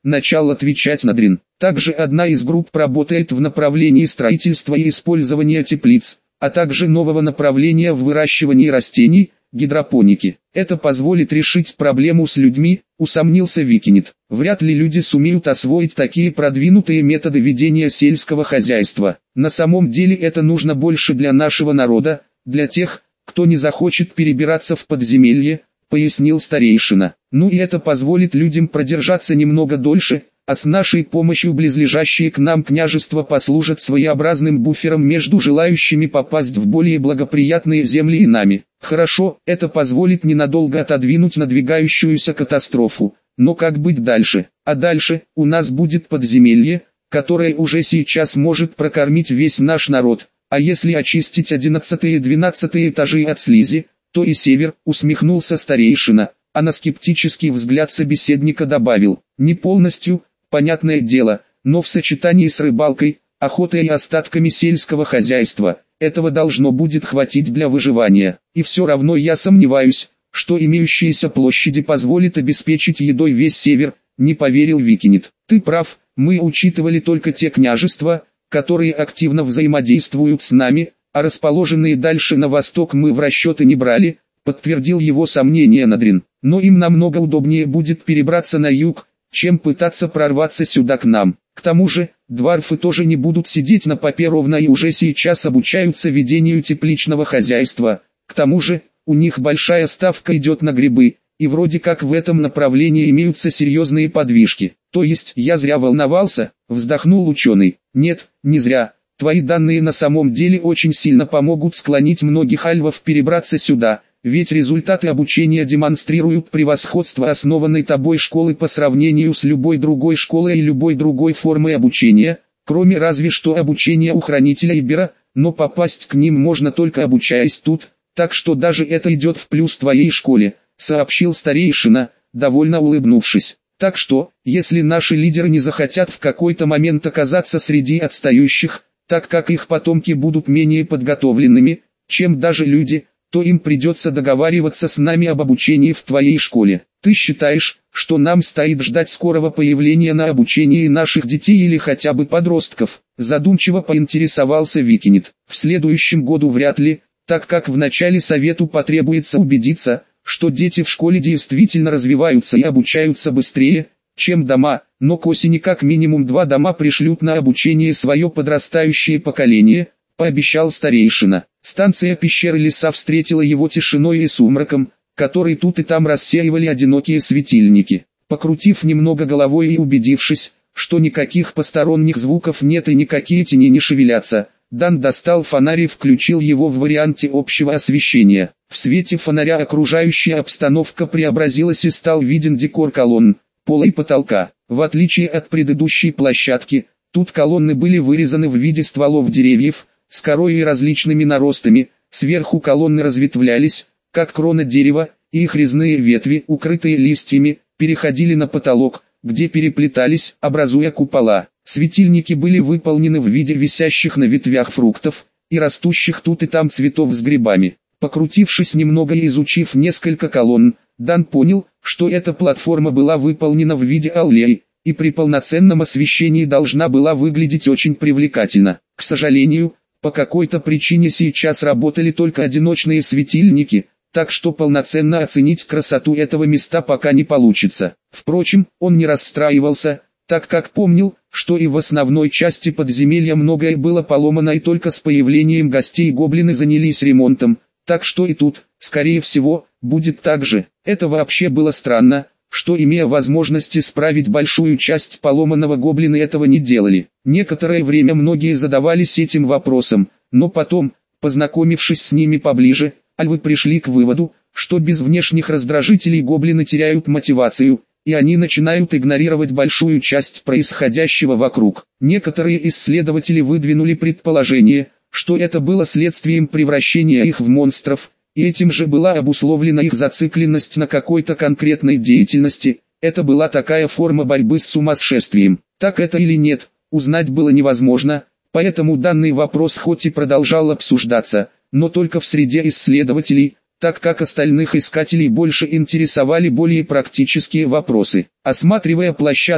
начал отвечать Надрин. Также одна из групп работает в направлении строительства и использования теплиц, а также нового направления в выращивании растений, гидропоники. Это позволит решить проблему с людьми, усомнился Викинит. Вряд ли люди сумеют освоить такие продвинутые методы ведения сельского хозяйства. На самом деле это нужно больше для нашего народа, для тех, кто не захочет перебираться в подземелье, пояснил старейшина. Ну и это позволит людям продержаться немного дольше, а с нашей помощью близлежащие к нам княжества послужат своеобразным буфером между желающими попасть в более благоприятные земли и нами. Хорошо, это позволит ненадолго отодвинуть надвигающуюся катастрофу, но как быть дальше? А дальше, у нас будет подземелье, которое уже сейчас может прокормить весь наш народ, а если очистить одиннадцатый и двенадцатый этажи от слизи, то и север, усмехнулся старейшина, а на скептический взгляд собеседника добавил, не полностью, понятное дело, но в сочетании с рыбалкой, охотой и остатками сельского хозяйства, этого должно будет хватить для выживания. И все равно я сомневаюсь, что имеющиеся площади позволят обеспечить едой весь север, не поверил Викинит. Ты прав, мы учитывали только те княжества, которые активно взаимодействуют с нами, а расположенные дальше на восток мы в расчеты не брали, подтвердил его сомнение Надрин. Но им намного удобнее будет перебраться на юг, чем пытаться прорваться сюда к нам. К тому же, дварфы тоже не будут сидеть на попе ровно и уже сейчас обучаются ведению тепличного хозяйства. К тому же, у них большая ставка идет на грибы, и вроде как в этом направлении имеются серьезные подвижки. То есть я зря волновался, вздохнул ученый. Нет, не зря. Твои данные на самом деле очень сильно помогут склонить многих альвов перебраться сюда. Ведь результаты обучения демонстрируют превосходство основанной тобой школы по сравнению с любой другой школой и любой другой формой обучения, кроме разве что обучения у хранителя Ибера, но попасть к ним можно только обучаясь тут, так что даже это идет в плюс твоей школе, сообщил старейшина, довольно улыбнувшись. Так что, если наши лидеры не захотят в какой-то момент оказаться среди отстающих, так как их потомки будут менее подготовленными, чем даже люди, то им придется договариваться с нами об обучении в твоей школе. Ты считаешь, что нам стоит ждать скорого появления на обучении наших детей или хотя бы подростков? Задумчиво поинтересовался Викинит. В следующем году вряд ли, так как в начале совету потребуется убедиться, что дети в школе действительно развиваются и обучаются быстрее, чем дома, но к осени как минимум два дома пришлют на обучение свое подрастающее поколение, пообещал старейшина. Станция пещеры леса встретила его тишиной и сумраком, который тут и там рассеивали одинокие светильники. Покрутив немного головой и убедившись, что никаких посторонних звуков нет и никакие тени не шевелятся, Дан достал фонарь и включил его в варианте общего освещения. В свете фонаря окружающая обстановка преобразилась и стал виден декор колонн, пола и потолка. В отличие от предыдущей площадки, тут колонны были вырезаны в виде стволов деревьев, с корой и различными наростами, сверху колонны разветвлялись, как крона дерева, и их резные ветви, укрытые листьями, переходили на потолок, где переплетались, образуя купола. Светильники были выполнены в виде висящих на ветвях фруктов, и растущих тут и там цветов с грибами. Покрутившись немного и изучив несколько колонн, Дан понял, что эта платформа была выполнена в виде аллеи, и при полноценном освещении должна была выглядеть очень привлекательно. К сожалению, по какой-то причине сейчас работали только одиночные светильники, так что полноценно оценить красоту этого места пока не получится. Впрочем, он не расстраивался, так как помнил, что и в основной части подземелья многое было поломано и только с появлением гостей гоблины занялись ремонтом, так что и тут, скорее всего, будет так же. Это вообще было странно, что имея возможность исправить большую часть поломанного гоблины этого не делали. Некоторое время многие задавались этим вопросом, но потом, познакомившись с ними поближе, альвы пришли к выводу, что без внешних раздражителей гоблины теряют мотивацию, и они начинают игнорировать большую часть происходящего вокруг. Некоторые исследователи выдвинули предположение, что это было следствием превращения их в монстров, и этим же была обусловлена их зацикленность на какой-то конкретной деятельности. Это была такая форма борьбы с сумасшествием. Так это или нет, узнать было невозможно, поэтому данный вопрос хоть и продолжал обсуждаться, но только в среде исследователей, так как остальных искателей больше интересовали более практические вопросы. Осматривая площадку,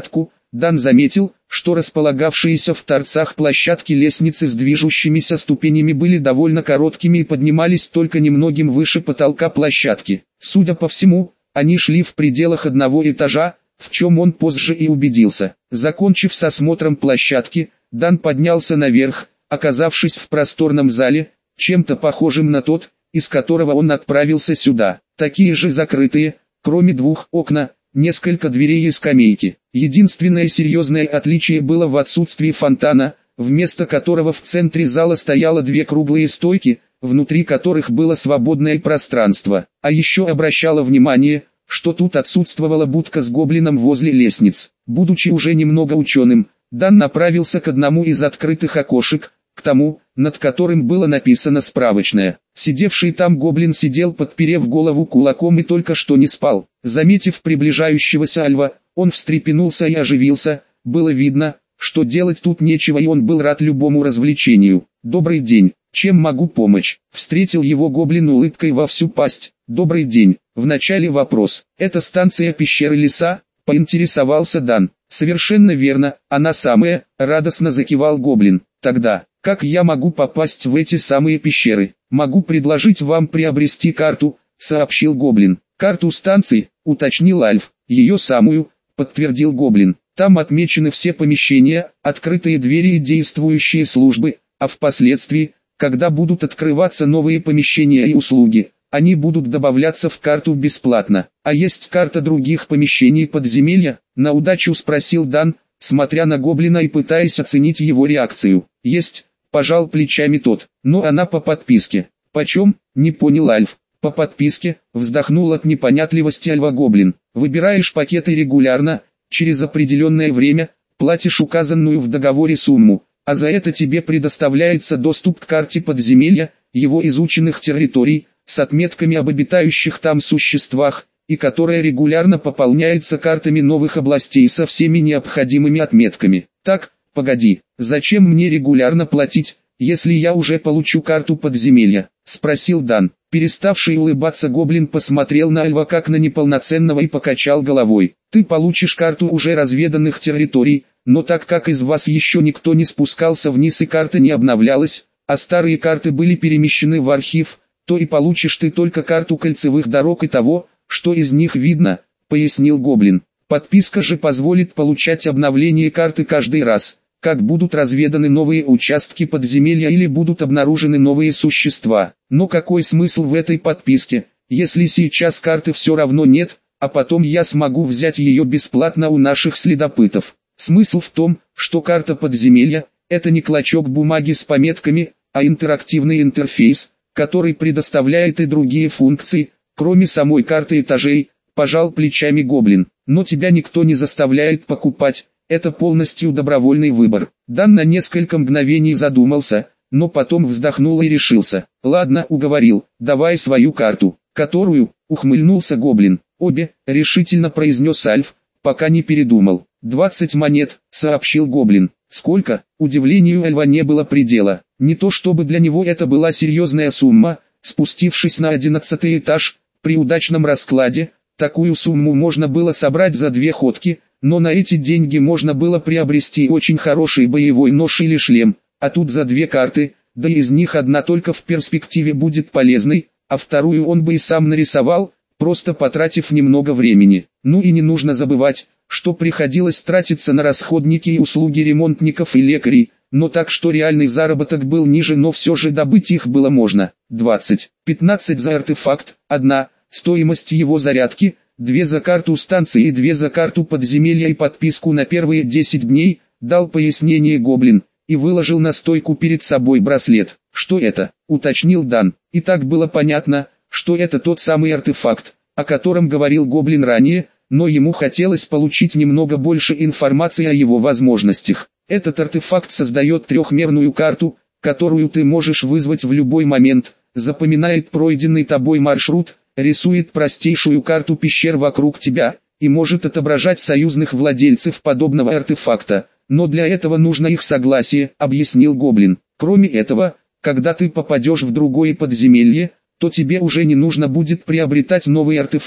Дан заметил, что располагавшиеся в торцах площадки лестницы с движущимися ступенями были довольно короткими и поднимались только немногим выше потолка площадки. Судя по всему, они шли в пределах одного этажа, в чем он позже и убедился. Закончив с осмотром площадки, Дан поднялся наверх, оказавшись в просторном зале, чем-то похожим на тот, из которого он отправился сюда. Такие же закрытые, кроме двух окна, несколько дверей и скамейки. Единственное серьезное отличие было в отсутствии фонтана, вместо которого в центре зала стояло две круглые стойки, внутри которых было свободное пространство. А еще обращало внимание, что тут отсутствовала будка с гоблином возле лестниц. Будучи уже немного ученым, Дан направился к одному из открытых окошек, к тому, над которым было написано «Справочная». Сидевший там гоблин сидел, подперев голову кулаком, и только что не спал. Заметив приближающегося Альва, он встрепенулся и оживился. Было видно, что делать тут нечего, и он был рад любому развлечению. «Добрый день, чем могу помочь?» Встретил его гоблин улыбкой во всю пасть. «Добрый день, вначале вопрос. Это станция пещеры леса?» — поинтересовался Дан. «Совершенно верно, она самая», — радостно закивал гоблин. «Тогда, как я могу попасть в эти самые пещеры?» «Могу предложить вам приобрести карту», — сообщил гоблин. «Карту станции», — уточнил Альф. «Ее самую», — подтвердил гоблин. «Там отмечены все помещения, открытые двери и действующие службы, а впоследствии, когда будут открываться новые помещения и услуги, они будут добавляться в карту бесплатно. А есть карта других помещений подземелья?» — на удачу спросил Дан, смотря на гоблина и пытаясь оценить его реакцию. «Есть», — пожал плечами тот, — «но она по подписке». «Почем?» — не понял Альф. «По подписке», — вздохнул от непонятливости Альва гоблин. «Выбираешь пакеты регулярно, через определенное время, платишь указанную в договоре сумму, а за это тебе предоставляется доступ к карте подземелья, его изученных территорий, с отметками об обитающих там существах, и которая регулярно пополняется картами новых областей со всеми необходимыми отметками. Так, погоди, зачем мне регулярно платить, если я уже получу карту подземелья?» — спросил Дан. Переставший улыбаться гоблин посмотрел на Альва как на неполноценного и покачал головой. «Ты получишь карту уже разведанных территорий, но так как из вас еще никто не спускался вниз и карта не обновлялась, а старые карты были перемещены в архив, то и получишь ты только карту кольцевых дорог и того, что из них видно», — пояснил гоблин. «Подписка же позволит получать обновление карты каждый раз, как будут разведаны новые участки подземелья или будут обнаружены новые существа. Но какой смысл в этой подписке, если сейчас карты все равно нет, а потом я смогу взять ее бесплатно у наших следопытов?» Смысл в том, что карта подземелья — это не клочок бумаги с пометками, а интерактивный интерфейс, который предоставляет и другие функции, кроме самой карты этажей, пожал плечами гоблин. «Но тебя никто не заставляет покупать, это полностью добровольный выбор». Дан на несколько мгновений задумался, но потом вздохнул и решился. «Ладно, уговорил, давай свою карту». «Которую?» — ухмыльнулся гоблин. «Обе», — решительно произнес Альф, пока не передумал. «Двадцать монет», — сообщил гоблин. «Сколько?» Удивлению Альва не было предела. Не то чтобы для него это была серьезная сумма. Спустившись на одиннадцатый этаж, при удачном раскладе, такую сумму можно было собрать за две ходки, но на эти деньги можно было приобрести очень хороший боевой нож или шлем, а тут за две карты, да из них одна только в перспективе будет полезной, а вторую он бы и сам нарисовал, просто потратив немного времени. Ну и не нужно забывать, что приходилось тратиться на расходники и услуги ремонтников и лекарей, но так что реальный заработок был ниже, но все же добыть их было можно. двадцать, пятнадцать за артефакт, одна, стоимость его зарядки, две за карту станции и две за карту подземелья и подписку на первые десять дней, дал пояснение гоблин, и выложил на стойку перед собой браслет. «Что это?» — уточнил Дан. И так было понятно, что это тот самый артефакт, о котором говорил гоблин ранее, но ему хотелось получить немного больше информации о его возможностях. Этот артефакт создает трехмерную карту, которую ты можешь вызвать в любой момент, запоминает пройденный тобой маршрут, рисует простейшую карту пещер вокруг тебя, и может отображать союзных владельцев подобного артефакта, но для этого нужно их согласие, объяснил гоблин. Кроме этого, когда ты попадешь в другое подземелье, то тебе уже не нужно будет приобретать новый артефакт,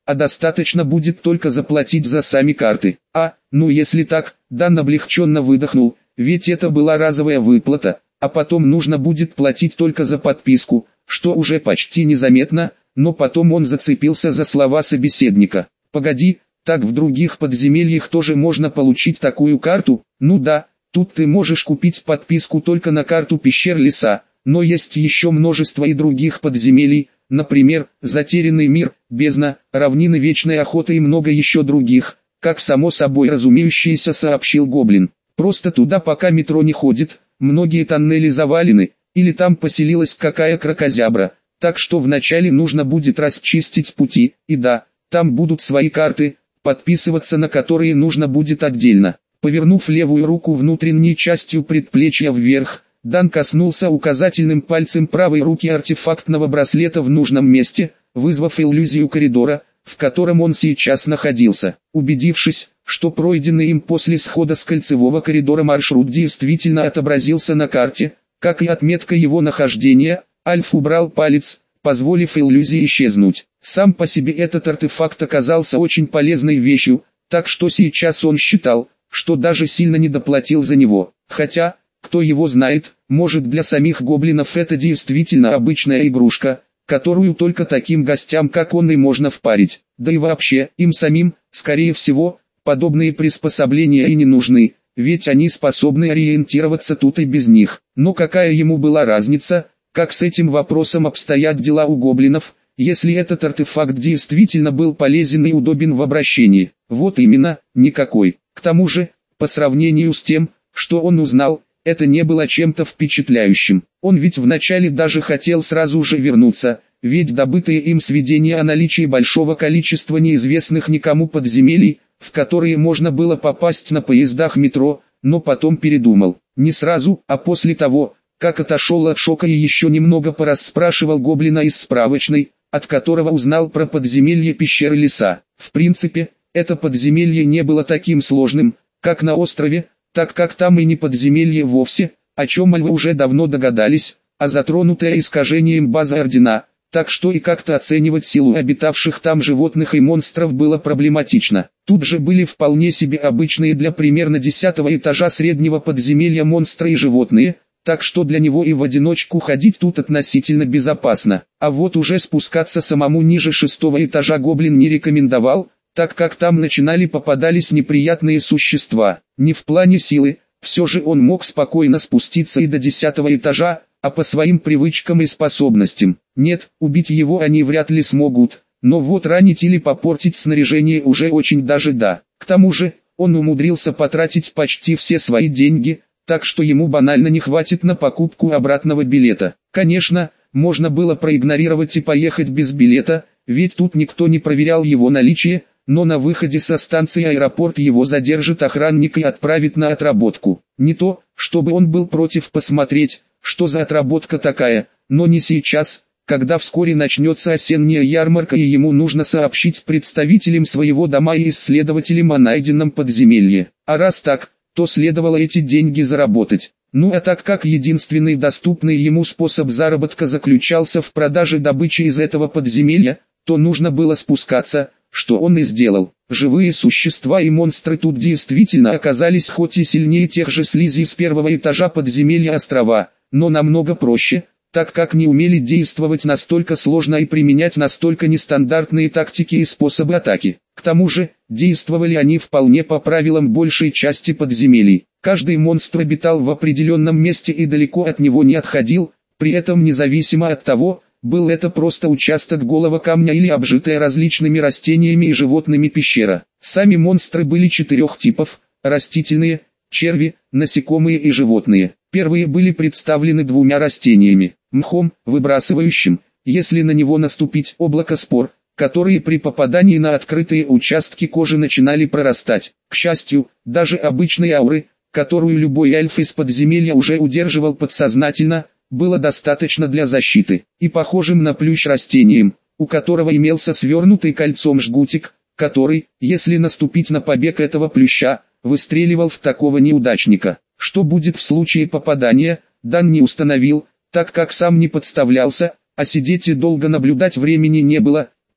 а достаточно будет только заплатить за сами карты. А, ну если так, Дан облегченно выдохнул, ведь это была разовая выплата, а потом нужно будет платить только за подписку, что уже почти незаметно, но потом он зацепился за слова собеседника. Погоди, так в других подземельях тоже можно получить такую карту? Ну да, тут ты можешь купить подписку только на карту пещер леса, но есть еще множество и других подземелий, например, Затерянный мир, Бездна, Равнины Вечной Охоты и много еще других, как само собой разумеющееся сообщил Гоблин. Просто туда пока метро не ходит, многие тоннели завалены, или там поселилась какая кракозябра, так что вначале нужно будет расчистить пути, и да, там будут свои карты, подписываться на которые нужно будет отдельно. Повернув левую руку внутренней частью предплечья вверх, Дан коснулся указательным пальцем правой руки артефактного браслета в нужном месте, вызвав иллюзию коридора, в котором он сейчас находился. Убедившись, что пройденный им после схода с кольцевого коридора маршрут действительно отобразился на карте, как и отметка его нахождения, Альф убрал палец, позволив иллюзии исчезнуть. Сам по себе этот артефакт оказался очень полезной вещью, так что сейчас он считал, что даже сильно не доплатил за него. Хотя, кто его знает, может для самих гоблинов это действительно обычная игрушка, которую только таким гостям как он и можно впарить. Да и вообще, им самим, скорее всего, подобные приспособления и не нужны, ведь они способны ориентироваться тут и без них. Но какая ему была разница, как с этим вопросом обстоят дела у гоблинов, если этот артефакт действительно был полезен и удобен в обращении? Вот именно, никакой. К тому же, по сравнению с тем, что он узнал, это не было чем-то впечатляющим. Он ведь вначале даже хотел сразу же вернуться, ведь добытые им сведения о наличии большого количества неизвестных никому подземелий, в которые можно было попасть на поездах метро, но потом передумал. Не сразу, а после того, как отошел от шока и еще немного порасспрашивал гоблина из справочной, от которого узнал про подземелье пещеры леса. В принципе, это подземелье не было таким сложным, как на острове, так как там и не подземелье вовсе, о чем львы уже давно догадались, а затронутая искажением база Ордена, так что и как-то оценивать силу обитавших там животных и монстров было проблематично. Тут же были вполне себе обычные для примерно десятого этажа среднего подземелья монстры и животные, так что для него и в одиночку ходить тут относительно безопасно. А вот уже спускаться самому ниже шестого этажа гоблин не рекомендовал, так как там начинали попадались неприятные существа. Не в плане силы, все же он мог спокойно спуститься и до десятого этажа, а по своим привычкам и способностям. Нет, убить его они вряд ли смогут, но вот ранить или попортить снаряжение уже очень даже да. К тому же, он умудрился потратить почти все свои деньги, так что ему банально не хватит на покупку обратного билета. Конечно, можно было проигнорировать и поехать без билета, ведь тут никто не проверял его наличие, но на выходе со станции аэропорт его задержит охранник и отправит на отработку. Не то, чтобы он был против посмотреть, что за отработка такая, но не сейчас, когда вскоре начнется осенняя ярмарка и ему нужно сообщить представителям своего дома и исследователям о найденном подземелье. А раз так, то следовало эти деньги заработать. Ну а так как единственный доступный ему способ заработка заключался в продаже добычи из этого подземелья, то нужно было спускаться, что он и сделал. Живые существа и монстры тут действительно оказались хоть и сильнее тех же слизей с первого этажа подземелья острова, но намного проще, так как не умели действовать настолько сложно и применять настолько нестандартные тактики и способы атаки. К тому же, действовали они вполне по правилам большей части подземелий. Каждый монстр обитал в определенном месте и далеко от него не отходил, при этом независимо от того, был это просто участок голого камня или обжитая различными растениями и животными пещера. Сами монстры были четырех типов: растительные, черви, насекомые и животные. Первые были представлены двумя растениями: мхом, выбрасывающим, если на него наступить, облако спор, которые при попадании на открытые участки кожи начинали прорастать. К счастью, даже обычной ауры, которую любой эльф из подземелья уже удерживал подсознательно, было достаточно для защиты. И похожим на плющ растением, у которого имелся свернутый кольцом жгутик, который, если наступить на побег этого плюща, выстреливал в такого неудачника. Что будет в случае попадания, Дан не установил, так как сам не подставлялся, а сидеть и долго наблюдать времени не было,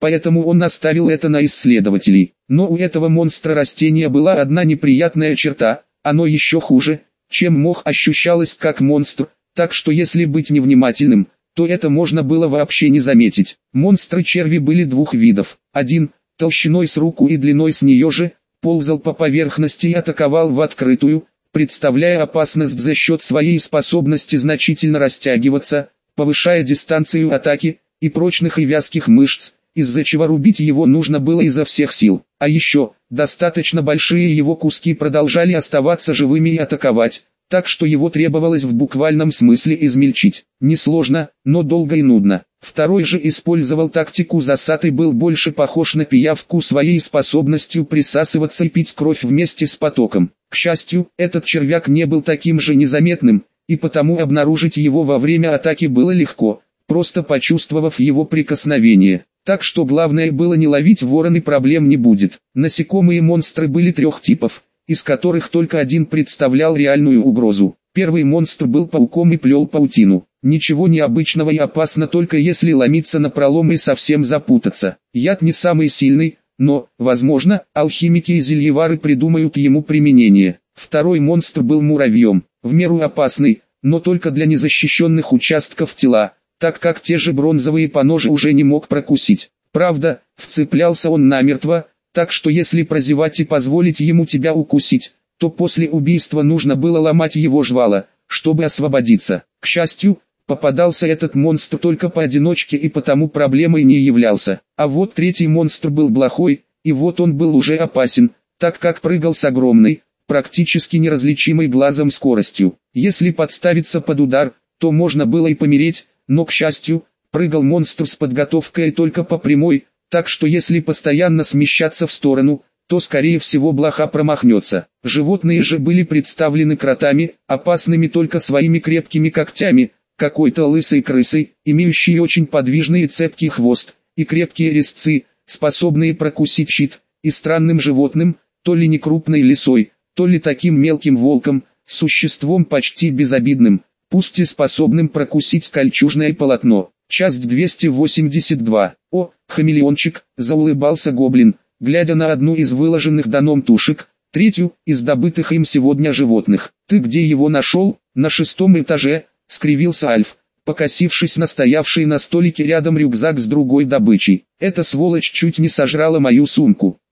поэтому он оставил это на исследователей. Но у этого монстра растения была одна неприятная черта, оно еще хуже, чем мох, ощущалось как монстр, так что если быть невнимательным, то это можно было вообще не заметить. Монстры-черви были двух видов. Один, толщиной с руку и длиной с нее же, ползал по поверхности и атаковал в открытую, представляя опасность за счет своей способности значительно растягиваться, повышая дистанцию атаки, и прочных и вязких мышц, из-за чего рубить его нужно было изо всех сил. А еще, достаточно большие его куски продолжали оставаться живыми и атаковать, так что его требовалось в буквальном смысле измельчить. Несложно, но долго и нудно. Второй же использовал тактику засад и был больше похож на пиявку своей способностью присасываться и пить кровь вместе с потоком. К счастью, этот червяк не был таким же незаметным, и потому обнаружить его во время атаки было легко, просто почувствовав его прикосновение. Так что главное было не ловить ворон и проблем не будет. Насекомые-монстры были трех типов, из которых только один представлял реальную угрозу. Первый монстр был пауком и плел паутину. Ничего необычного и опасно только если ломиться напролом и совсем запутаться. Яд не самый сильный, но, возможно, алхимики и зельевары придумают ему применение. Второй монстр был муравьем, в меру опасный, но только для незащищенных участков тела, так как те же бронзовые поножи уже не мог прокусить. Правда, вцеплялся он намертво, так что если прозевать и позволить ему тебя укусить, то после убийства нужно было ломать его жвала, чтобы освободиться. К счастью, попадался этот монстр только поодиночке и потому проблемой не являлся. А вот третий монстр был плохой, и вот он был уже опасен, так как прыгал с огромной, практически неразличимой глазом скоростью. Если подставиться под удар, то можно было и помереть, но, к счастью, прыгал монстр с подготовкой только по прямой, так что если постоянно смещаться в сторону, то скорее всего блоха промахнется. Животные же были представлены кротами, опасными только своими крепкими когтями, какой-то лысой крысой, имеющей очень подвижный и цепкий хвост, и крепкие резцы, способные прокусить щит, и странным животным, то ли не крупной лисой, то ли таким мелким волком, существом почти безобидным, пусть и способным прокусить кольчужное полотно. Часть двести восемьдесят два. О, хамелеончик, заулыбался гоблин, глядя на одну из выложенных Даном тушек, третью из добытых им сегодня животных. Ты где его нашел? На шестом этаже, скривился Альф, покосившись на стоявший на столике рядом рюкзак с другой добычей. Эта сволочь чуть не сожрала мою сумку.